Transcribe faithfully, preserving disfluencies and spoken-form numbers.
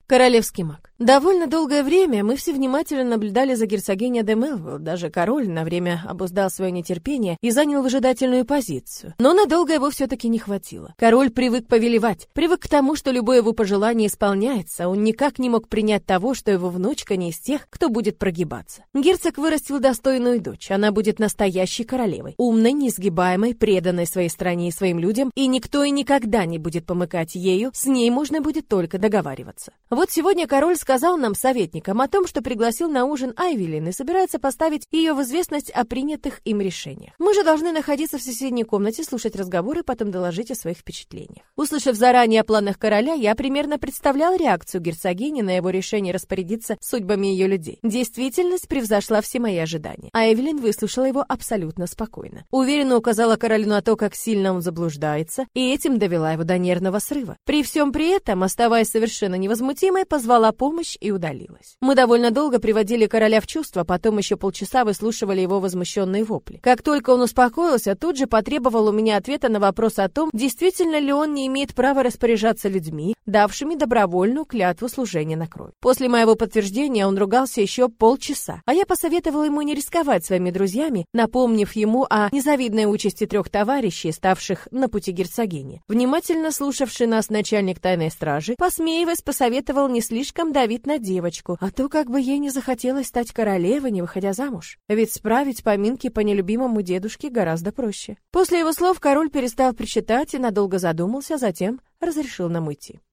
Королевский маг. Довольно долгое время мы все внимательно наблюдали за герцогиней де Мелвилл. Даже король на время обуздал свое нетерпение и занял выжидательную позицию. Но надолго его все-таки не хватило. Король привык повелевать, привык к тому, что любое его пожелание исполняется. Он никак не мог принять того, что его внучка не из тех, кто будет прогибаться. Герцог вырастил достойную дочь. Она будет настоящей королевой. Умной, несгибаемой, преданной своей стране и своим людям. И никто и никогда не будет помыкать ею. С ней можно будет только договариваться. Вот сегодня король сказал нам, советникам, о том, что пригласил на ужин Айвелин и собирается поставить ее в известность о принятых им решениях. Мы же должны находиться в соседней комнате, слушать разговоры и потом доложить о своих впечатлениях. Услышав заранее о планах короля, я примерно представлял реакцию герцогини на его решение распорядиться судьбами ее людей. Действительность превзошла все мои ожидания. Айвелин выслушала его абсолютно спокойно. Уверенно указала королю на то, как сильно он заблуждается, и этим довела его до нервного срыва. При всем при этом, оставаясь совершенно невозмутимой, позвала помощь и удалилась. Мы довольно долго приводили короля в чувство, потом еще полчаса выслушивали его возмущенные вопли. Как только он успокоился, тут же потребовал у меня ответа на вопрос о том, действительно ли он не имеет права распоряжаться людьми, давшими добровольную клятву служения на кровь. После моего подтверждения он ругался еще полчаса, а я посоветовала ему не рисковать своими друзьями, напомнив ему о незавидной участи трех товарищей, ставших на пути герцогини. Внимательно слушавший нас начальник тайной стражи, посмеиваясь, посоветовал не слишком давить на девочку, а то как бы ей не захотелось стать королевой, не выходя замуж. Ведь справить поминки по нелюбимому дедушке гораздо проще. После его слов король перестал причитать и надолго задумался, затем разрешил нам уйти.